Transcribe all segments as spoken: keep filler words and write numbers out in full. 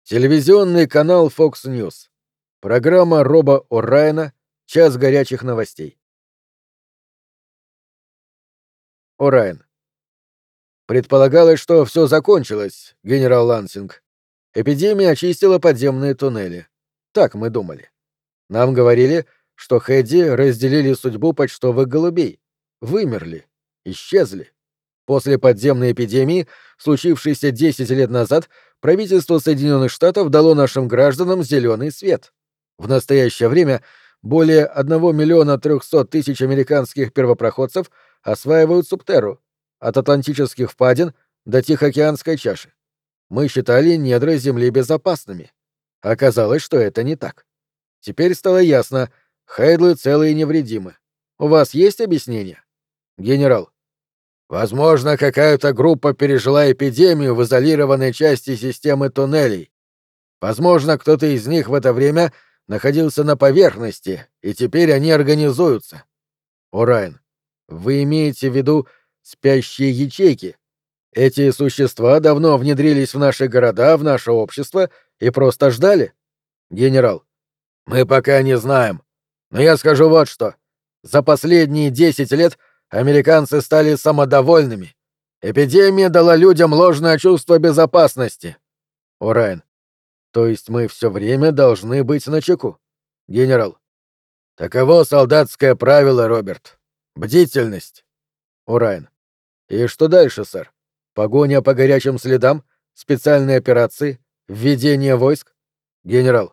Телевизионный канал Fox News. Программа Роба О'Райена «Час горячих новостей». О'Райен. Предполагалось, что все закончилось, генерал Лансинг. Эпидемия очистила подземные туннели. Так мы думали. Нам говорили, что Хэдди разделили судьбу почтовых голубей. Вымерли. Исчезли. После подземной эпидемии, случившейся десять лет назад, правительство Соединенных Штатов дало нашим гражданам зеленый свет. В настоящее время более одного миллиона трехсот тысяч американских первопроходцев осваивают Субтерру, от Атлантических впадин до Тихоокеанской чаши. Мы считали недра Земли безопасными. Оказалось, что это не так. Теперь стало ясно, Хейдлы целы и невредимы. У вас есть объяснение? Генерал. Возможно, какая-то группа пережила эпидемию в изолированной части системы туннелей. Возможно, кто-то из них в это время находился на поверхности, и теперь они организуются. О'Райен, вы имеете в виду спящие ячейки? Эти существа давно внедрились в наши города, в наше общество и просто ждали? Генерал. Мы пока не знаем. Но я скажу вот что. За последние десять лет американцы стали самодовольными. Эпидемия дала людям ложное чувство безопасности. О'Райен. То есть мы все время должны быть начеку? Генерал. Таково солдатское правило, Роберт. Бдительность. О'Райен. И что дальше, сэр? Погоня по горячим следам? Специальные операции? Введение войск? Генерал.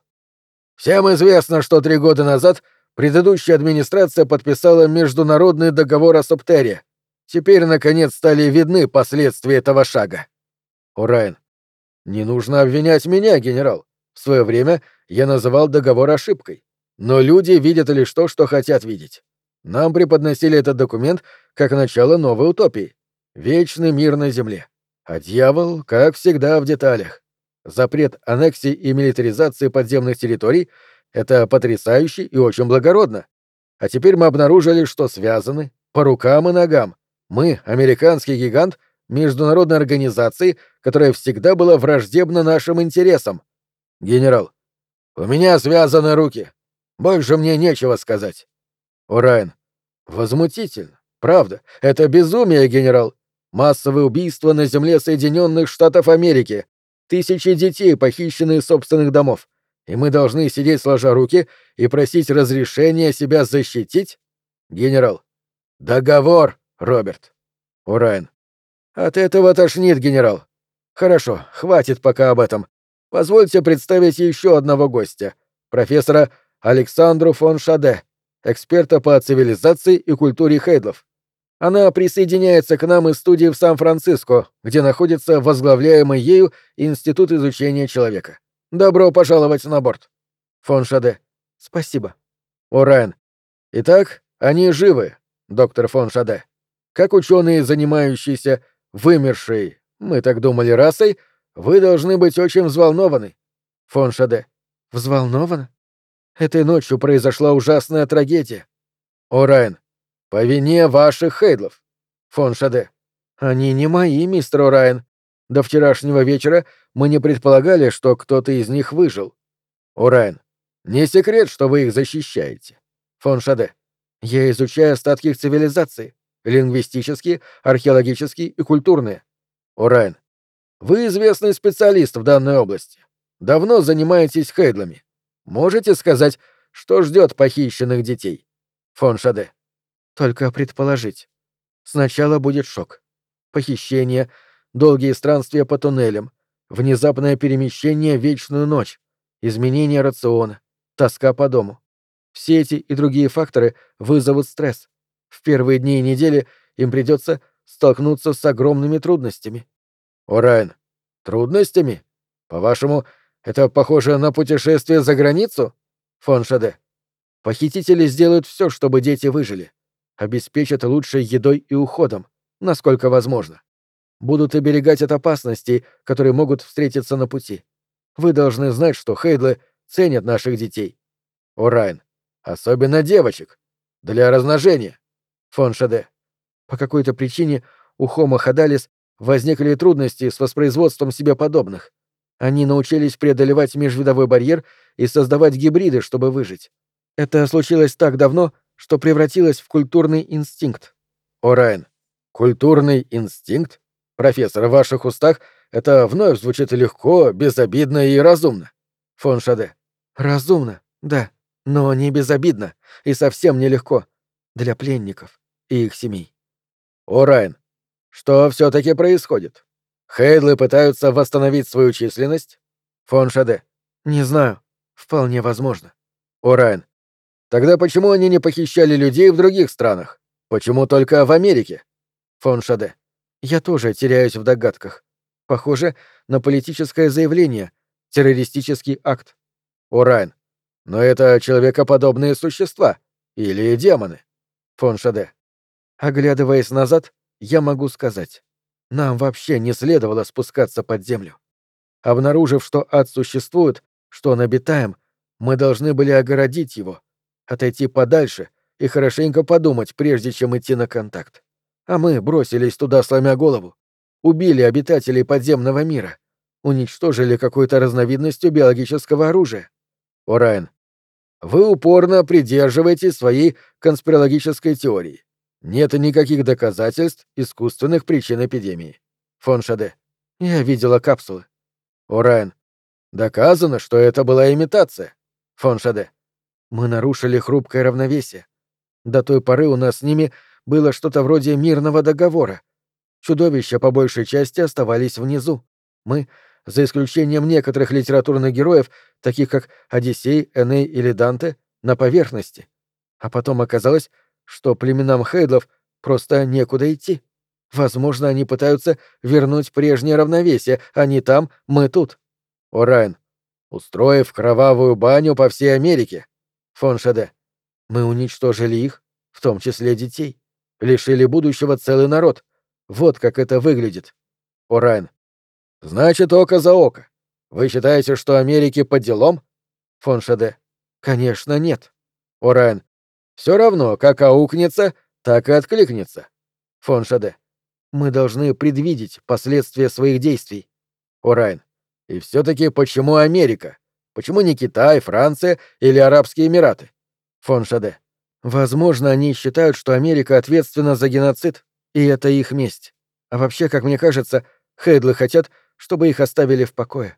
Всем известно, что три года назад предыдущая администрация подписала международный договор о Субтерре. Теперь, наконец, стали видны последствия этого шага. О'Райен. Не нужно обвинять меня, генерал. В свое время я называл договор ошибкой. Но люди видят лишь то, что хотят видеть. Нам преподносили этот документ как начало новой утопии. Вечный мир на земле. А дьявол, как всегда, в деталях. Запрет аннексии и милитаризации подземных территорий — это потрясающе и очень благородно. А теперь мы обнаружили, что связаны по рукам и ногам. Мы, американский гигант, международной организации, которая всегда была враждебна нашим интересам. Генерал, у меня связаны руки. Больше мне нечего сказать. О'Райен. Возмутительно. Правда. Это безумие, генерал. Массовые убийства на земле Соединенных Штатов Америки. Тысячи детей, похищенные из собственных домов. И мы должны сидеть сложа руки и просить разрешения себя защитить? Генерал. Договор, Роберт. О'Райен. От этого тошнит, генерал. Хорошо, хватит пока об этом. Позвольте представить еще одного гостя. Профессора Александру фон Шаде, эксперта по цивилизации и культуре Хейдлов. Она присоединяется к нам из студии в Сан-Франциско, где находится возглавляемый ею Институт изучения человека. Добро пожаловать на борт. Фон Шаде. Спасибо. О'Райен. Итак, они живы, доктор фон Шаде. Как ученые, занимающиеся вымершей, мы так думали, расой, вы должны быть очень взволнованы. Фон Шаде. Взволнована? Этой ночью произошла ужасная трагедия. О'Райен. По вине ваших Хейдлов. Фон Шаде. Они не мои, мистер О'Райен. До вчерашнего вечера мы не предполагали, что кто-то из них выжил. О'Райен. Не секрет, что вы их защищаете. Фон Шаде. Я изучаю остатки их цивилизации. Лингвистические, археологические и культурные. О'Райен. Вы известный специалист в данной области. Давно занимаетесь Хейдлами. Можете сказать, что ждет похищенных детей? Фон Шаде. Только предположить. Сначала будет шок. Похищение, долгие странствия по туннелям, внезапное перемещение в вечную ночь, изменение рациона, тоска по дому. Все эти и другие факторы вызовут стресс. В первые дни и недели им придется столкнуться с огромными трудностями. О'Райен. Трудностями? По-вашему, это похоже на путешествие за границу? Фон Шаде. Похитители сделают все, чтобы дети выжили. Обеспечат лучшей едой и уходом, насколько возможно. Будут оберегать от опасностей, которые могут встретиться на пути. Вы должны знать, что Хейдлы ценят наших детей. О'Райен. Особенно девочек. Для размножения. Фон Шаде. По какой-то причине у Homo hadalis возникли трудности с воспроизводством себе подобных. Они научились преодолевать межвидовой барьер и создавать гибриды, чтобы выжить. Это случилось так давно, что превратилось в культурный инстинкт. Орайн, культурный инстинкт? Профессор, в ваших устах это вновь звучит легко, безобидно и разумно. Фон Шаде. Разумно, да, но не безобидно и совсем нелегко. Для пленников и их семей. Орайн, что все-таки происходит? Хейдлы пытаются восстановить свою численность? Фон Шаде. Не знаю. Вполне возможно. Орайн. Тогда почему они не похищали людей в других странах? Почему только в Америке? Фон Шаде. Я тоже теряюсь в догадках. Похоже на политическое заявление, террористический акт. Орайн. Но это человекоподобные существа. Или демоны. Фон Шаде. Оглядываясь назад, я могу сказать. Нам вообще не следовало спускаться под землю. Обнаружив, что ад существует, что он обитаем, мы должны были огородить его, отойти подальше и хорошенько подумать, прежде чем идти на контакт. А мы бросились туда, сломя голову, убили обитателей подземного мира, уничтожили какой-то разновидностью биологического оружия. Орайн, вы упорно придерживаетесь своей конспирологической теории. Нет никаких доказательств искусственных причин эпидемии. Фон Шаде. Я видела капсулы. Орайн. Доказано, что это была имитация. Фон Шаде. Мы нарушили хрупкое равновесие. До той поры у нас с ними было что-то вроде мирного договора. Чудовища по большей части оставались внизу. Мы, за исключением некоторых литературных героев, таких как Одиссей, Эней или Данте, на поверхности. А потом оказалось, что племенам Хейдлов просто некуда идти. Возможно, они пытаются вернуть прежнее равновесие. Они там, мы тут. Орайн. Устроив кровавую баню по всей Америке. Фон Шаде. Мы уничтожили их, в том числе детей. Лишили будущего целый народ. Вот как это выглядит. Орайн. Значит, око за око. Вы считаете, что Америке по делам? Фон Шаде. Конечно, нет. Орайн. Все равно, как аукнется, так и откликнется. Фон Шаде. Мы должны предвидеть последствия своих действий. Орайн. И все-таки почему Америка? Почему не Китай, Франция или Арабские Эмираты? Фон Шаде. Возможно, они считают, что Америка ответственна за геноцид, и это их месть. А вообще, как мне кажется, Хейдлы хотят, чтобы их оставили в покое.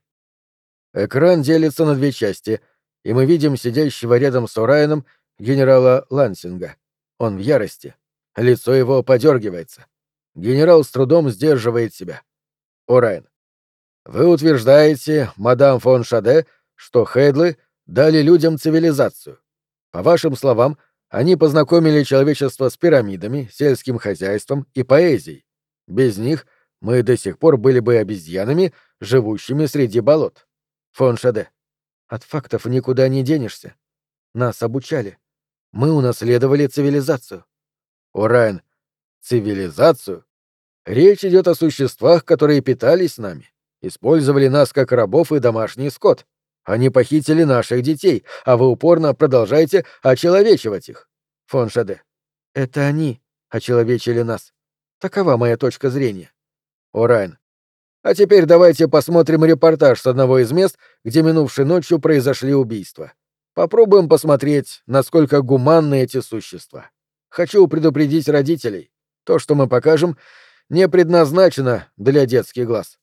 Экран делится на две части, и мы видим сидящего рядом с Орайном генерала Лансинга. Он в ярости. Лицо его подергивается. Генерал с трудом сдерживает себя. Орайн. Вы утверждаете, мадам фон Шаде, что Хейдлы дали людям цивилизацию. По вашим словам, они познакомили человечество с пирамидами, сельским хозяйством и поэзией. Без них мы до сих пор были бы обезьянами, живущими среди болот. Фон Шаде. От фактов никуда не денешься. Нас обучали. Мы унаследовали цивилизацию. Орайн. Цивилизацию? Речь идет о существах, которые питались нами, использовали нас как рабов и домашний скот. Они похитили наших детей, а вы упорно продолжаете очеловечивать их. Фон Шаде. Это они очеловечили нас. Такова моя точка зрения. Орайн. А теперь давайте посмотрим репортаж с одного из мест, где минувшей ночью произошли убийства. Попробуем посмотреть, насколько гуманны эти существа. Хочу предупредить родителей. То, что мы покажем, не предназначено для детских глаз.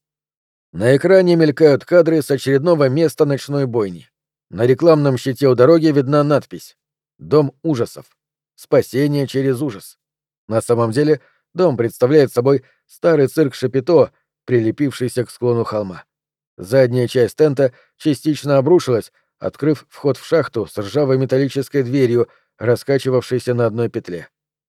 На экране мелькают кадры с очередного места ночной бойни. На рекламном щите у дороги видна надпись «Дом ужасов. Спасение через ужас». На самом деле, дом представляет собой старый цирк Шапито, прилепившийся к склону холма. Задняя часть тента частично обрушилась, открыв вход в шахту с ржавой металлической дверью, раскачивавшейся на одной петле.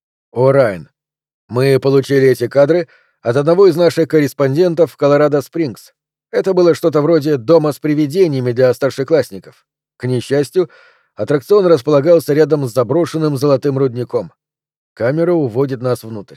Орайн. Мы получили эти кадры от одного из наших корреспондентов в Колорадо-Спрингс. Это было что-то вроде дома с привидениями для старшеклассников. К несчастью, аттракцион располагался рядом с заброшенным золотым рудником. Камера уводит нас внутрь.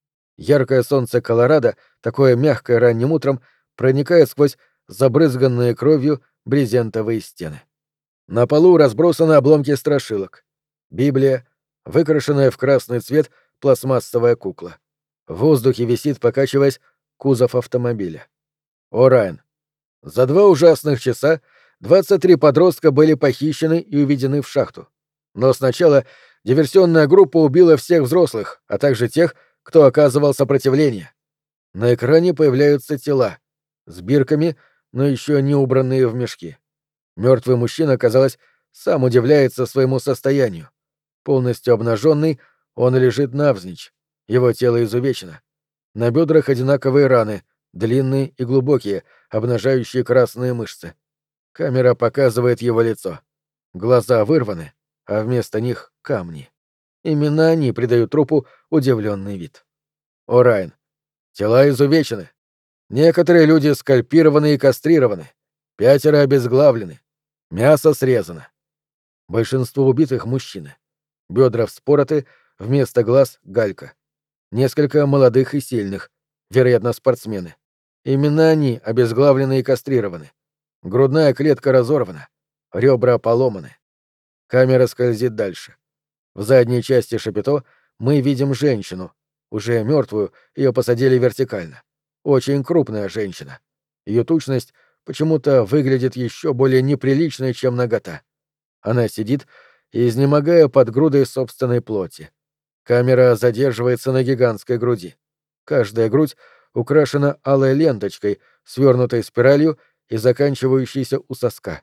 Яркое солнце Колорадо, такое мягкое ранним утром, проникает сквозь забрызганные кровью брезентовые стены. На полу разбросаны обломки страшилок. Библия, выкрашенная в красный цвет пластмассовая кукла. В воздухе висит, покачиваясь, кузов автомобиля. Орайн. За два ужасных часа двадцать три подростка были похищены и уведены в шахту. Но сначала диверсионная группа убила всех взрослых, а также тех, кто оказывал сопротивление. На экране появляются тела с бирками, но еще не убранные в мешки. Мертвый мужчина, казалось, сам удивляется своему состоянию. Полностью обнаженный, он лежит навзничь. Его тело изувечено. На бедрах одинаковые раны, длинные и глубокие, обнажающие красные мышцы. Камера показывает его лицо. Глаза вырваны, а вместо них — камни. Именно они придают трупу удивленный вид. О'Райан. Тела изувечены. Некоторые люди скальпированы и кастрированы. Пятеро обезглавлены. Мясо срезано. Большинство убитых — мужчины. Бедра вспороты, вместо глаз — галька. Несколько молодых и сильных, вероятно, спортсмены. Именно они обезглавлены и кастрированы. Грудная клетка разорвана. Ребра поломаны. Камера скользит дальше. В задней части шапито мы видим женщину. Уже мертвую, ее посадили вертикально. Очень крупная женщина. Ее тучность почему-то выглядит еще более неприличной, чем нагота. Она сидит, изнемогая под грудой собственной плоти. Камера задерживается на гигантской груди. Каждая грудь украшена алой ленточкой, свернутой спиралью и заканчивающейся у соска.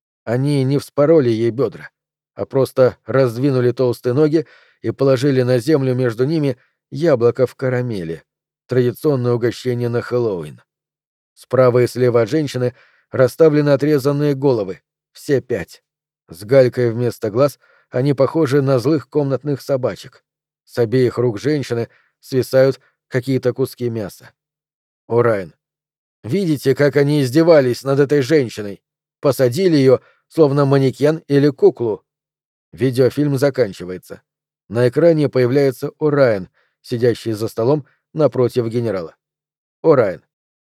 Они не вспороли ей бедра, а просто раздвинули толстые ноги и положили на землю между ними яблоко в карамели, традиционное угощение на Хэллоуин. Справа и слева от женщины расставлены отрезанные головы, все пять. С галькой вместо глаз они похожи на злых комнатных собачек. С обеих рук женщины свисают какие-то куски мяса. О'Райан. Видите, как они издевались над этой женщиной? Посадили ее, словно манекен или куклу. Видеофильм заканчивается. На экране появляется О'Райан, сидящий за столом напротив генерала. О'Райан.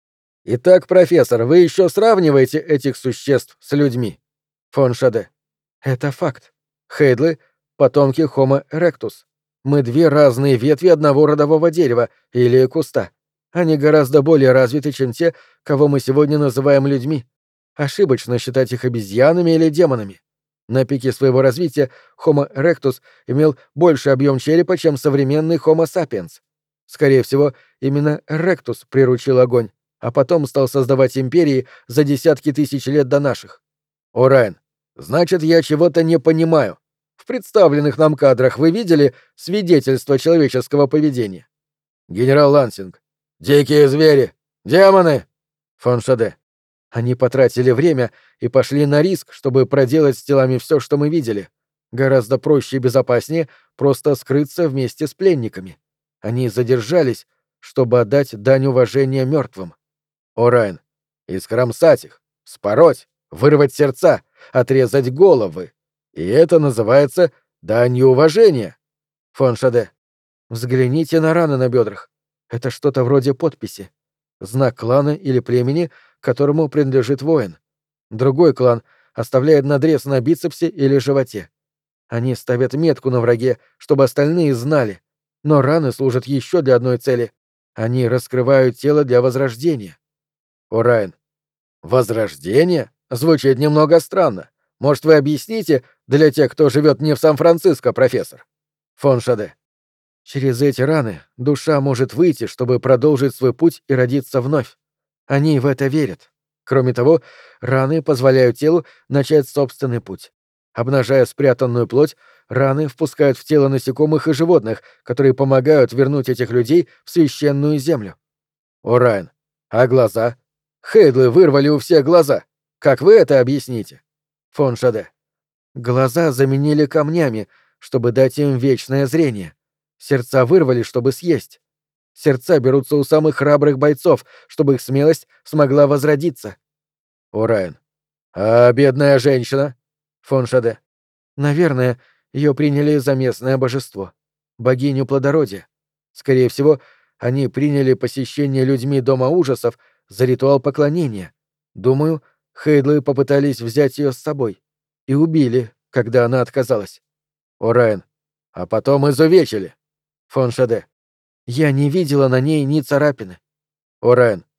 Итак, профессор, вы еще сравниваете этих существ с людьми? Фон Шаде. Это факт. Хейдлы — потомки Homo erectus. Мы две разные ветви одного родового дерева или куста. Они гораздо более развиты, чем те, кого мы сегодня называем людьми. Ошибочно считать их обезьянами или демонами. На пике своего развития Homo erectus имел больший объем черепа, чем современный Homo sapiens. Скорее всего, именно Erectus приручил огонь, а потом стал создавать империи за десятки тысяч лет до наших. О'Райан, значит, я чего-то не понимаю. В представленных нам кадрах вы видели свидетельство человеческого поведения? Генерал Лансинг. Дикие звери! Демоны! Фон Шаде. Они потратили время и пошли на риск, чтобы проделать с телами все, что мы видели. Гораздо проще и безопаснее просто скрыться вместе с пленниками. Они задержались, чтобы отдать дань уважения мертвым. О'Райан. Искромсать их, спороть, вырвать сердца, отрезать головы. И это называется данью уважения. Фон Шаде. Взгляните на раны на бедрах. Это что-то вроде подписи. Знак клана или племени, которому принадлежит воин. Другой клан оставляет надрез на бицепсе или животе. Они ставят метку на враге, чтобы остальные знали. Но раны служат еще для одной цели. Они раскрывают тело для возрождения. О'Райан. Возрождение? Звучит немного странно. Может, вы объясните для тех, кто живет не в Сан-Франциско, профессор? Фон Шаде. Через эти раны душа может выйти, чтобы продолжить свой путь и родиться вновь. Они в это верят. Кроме того, раны позволяют телу начать собственный путь. Обнажая спрятанную плоть, раны впускают в тело насекомых и животных, которые помогают вернуть этих людей в священную землю. О'Райан. А глаза? Хейдлы вырвали у всех глаза. Как вы это объясните? Фон Шаде. Глаза заменили камнями, чтобы дать им вечное зрение. Сердца вырвали, чтобы съесть. Сердца берутся у самых храбрых бойцов, чтобы их смелость смогла возродиться. О'Райан. А бедная женщина? Фон Шаде. Наверное, ее приняли за местное божество. Богиню плодородия. Скорее всего, они приняли посещение людьми Дома ужасов за ритуал поклонения. Думаю, Хейдлы попытались взять ее с собой. И убили, когда она отказалась. О'Райан. А потом изувечили. Фон Шаде. Я не видела на ней ни царапины. О'Райан.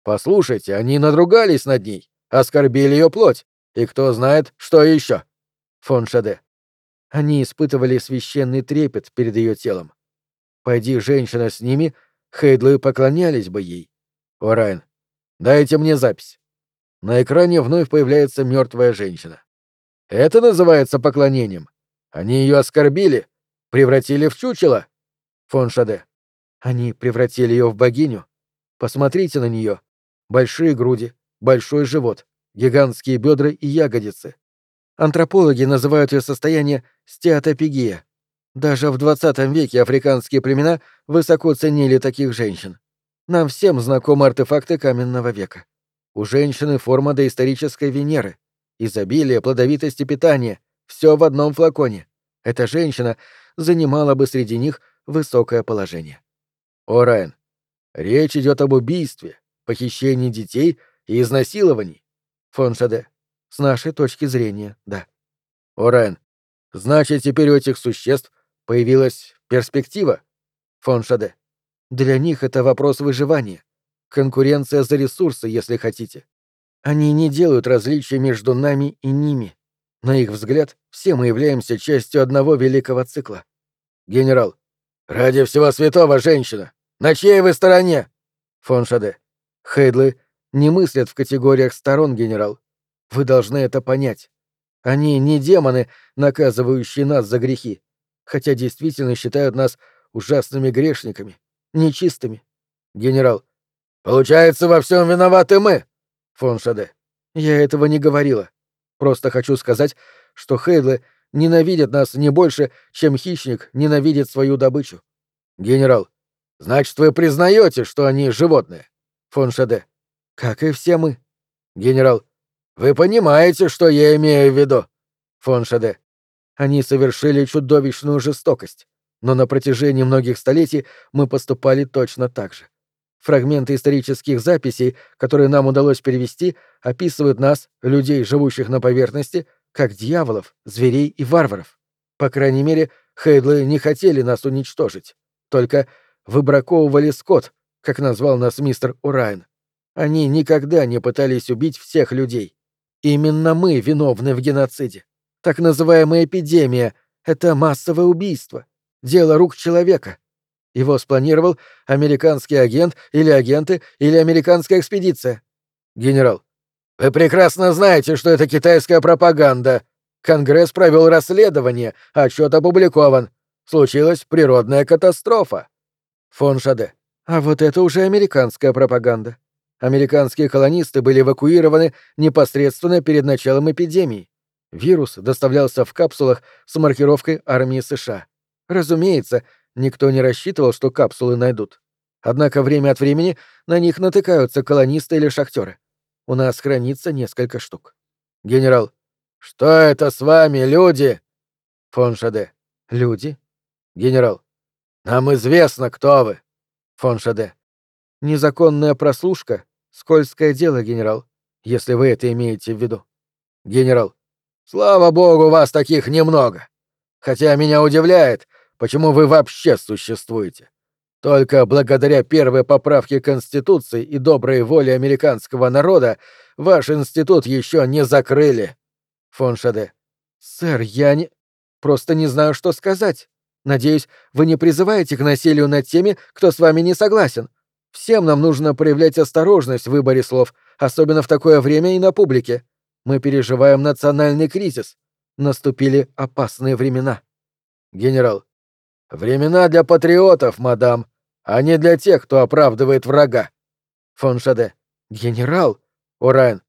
Послушайте, они надругались над ней, оскорбили ее плоть, и кто знает, что еще. Фон Шаде. Они испытывали священный трепет перед ее телом. Пойди женщина с ними, Хейдлы поклонялись бы ей. Орайн, дайте мне запись. На экране вновь появляется мертвая женщина. Это называется поклонением. Они ее оскорбили, превратили в чучело. Фон Шаде. Они превратили ее в богиню. Посмотрите на нее. Большие груди, большой живот, гигантские бедра и ягодицы. Антропологи называют ее состояние стеатопигия. Даже в двадцатом веке африканские племена высоко ценили таких женщин. Нам всем знакомы артефакты каменного века. У женщины форма доисторической Венеры. Изобилие, плодовитость и питание — все в одном флаконе. Эта женщина занимала бы среди них высокое положение. О, Райан, речь идет об убийстве, похищении детей и изнасиловании. Фон Шаде. С нашей точки зрения, да. О, Райан, значит, теперь у этих существ появилась перспектива. Фон Шаде. Для них это вопрос выживания. Конкуренция за ресурсы, если хотите. Они не делают различия между нами и ними. На их взгляд, все мы являемся частью одного великого цикла. Генерал. Ради всего святого, женщина! На чьей вы стороне? Фон Шаде. Хейдлы не мыслят в категориях сторон, генерал. Вы должны это понять. Они не демоны, наказывающие нас за грехи, хотя действительно считают нас ужасными грешниками, нечистыми. Генерал. Получается, во всем виноваты мы. Фон Шаде. Я этого не говорила. Просто хочу сказать, что Хейдлы ненавидят нас не больше, чем хищник ненавидит свою добычу. Генерал. Значит, вы признаете, что они животные? Фон Шаде. Как и все мы. Генерал. Вы понимаете, что я имею в виду? Фон Шаде. Они совершили чудовищную жестокость, но на протяжении многих столетий мы поступали точно так же. Фрагменты исторических записей, которые нам удалось перевести, описывают нас, людей, живущих на поверхности, как дьяволов, зверей и варваров. По крайней мере, Хейдлы не хотели нас уничтожить, только выбраковывали скот, как назвал нас мистер Орайн. Они никогда не пытались убить всех людей. Именно мы виновны в геноциде. Так называемая эпидемия — это массовое убийство, дело рук человека. Его спланировал американский агент или агенты или американская экспедиция. Генерал. Вы прекрасно знаете, что это китайская пропаганда. Конгресс провел расследование, отчет опубликован. Случилась природная катастрофа. Фон Шаде. А вот это уже американская пропаганда. Американские колонисты были эвакуированы непосредственно перед началом эпидемии. Вирус доставлялся в капсулах с маркировкой армии США. Разумеется, никто не рассчитывал, что капсулы найдут. Однако время от времени на них натыкаются колонисты или шахтеры. У нас хранится несколько штук. Генерал. Что это с вами, люди? Фон Шаде. Люди? Генерал. Нам известно, кто вы. Фон Шаде. Незаконная прослушка — скользкое дело, генерал, если вы это имеете в виду. Генерал. Слава богу, вас таких немного. Хотя меня удивляет, почему вы вообще существуете. Только благодаря первой поправке Конституции и доброй воле американского народа ваш институт еще не закрыли. Фон Шаде. Сэр, я не... Просто не знаю, что сказать. Надеюсь, вы не призываете к насилию над теми, кто с вами не согласен. Всем нам нужно проявлять осторожность в выборе слов, особенно в такое время и на публике. Мы переживаем национальный кризис. Наступили опасные времена. Генерал. Времена для патриотов, мадам, а не для тех, кто оправдывает врага. Фон Шаде. Генерал. Орайн.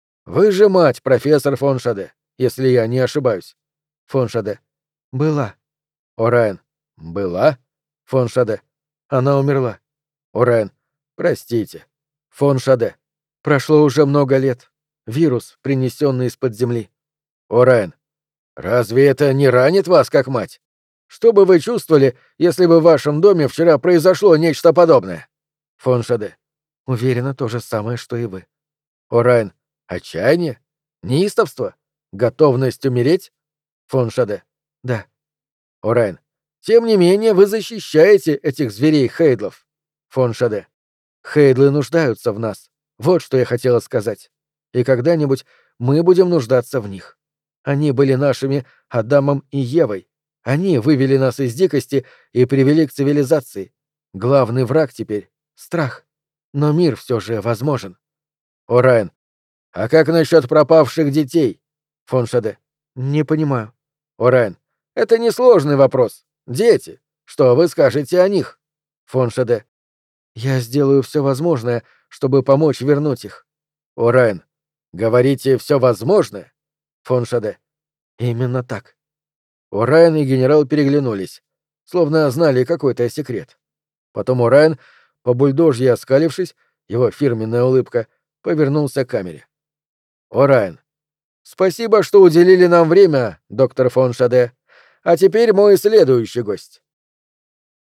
Вы же мать, профессор фон Шаде, если я не ошибаюсь. Фон Шаде. Была. Орайн. Была? Фон Шаде. Она умерла. Орайн. Простите. Фон Шаде. Прошло уже много лет. Вирус, принесенный из-под земли. Орайн. Разве это не ранит вас, как мать? Что бы вы чувствовали, если бы в вашем доме вчера произошло нечто подобное? Фон Шаде. Уверена, то же самое, что и вы. Орайн. Отчаяние? Неистовство? Готовность умереть? Фон Шаде. Да. Орайн. Тем не менее, вы защищаете этих зверей Хейдлов. Фон Шаде. Хейдлы нуждаются в нас. Вот что я хотела сказать. И когда-нибудь мы будем нуждаться в них. Они были нашими Адамом и Евой. Они вывели нас из дикости и привели к цивилизации. Главный враг теперь — страх. Но мир все же возможен. Орайан, а как насчет пропавших детей? Фон Шаде. Не понимаю. Орайан, это несложный вопрос. Дети. Что вы скажете о них? Фон Шаде. Я сделаю все возможное, чтобы помочь вернуть их. Орайан, говорите все возможное? Фон Шаде. Именно так. Орайан и генерал переглянулись, словно знали какой-то секрет. Потом Орайан, по-бульдожье оскалившись, его фирменная улыбка, повернулся к камере. Орайан, спасибо, что уделили нам время, доктор фон Шаде. А теперь мой следующий гость.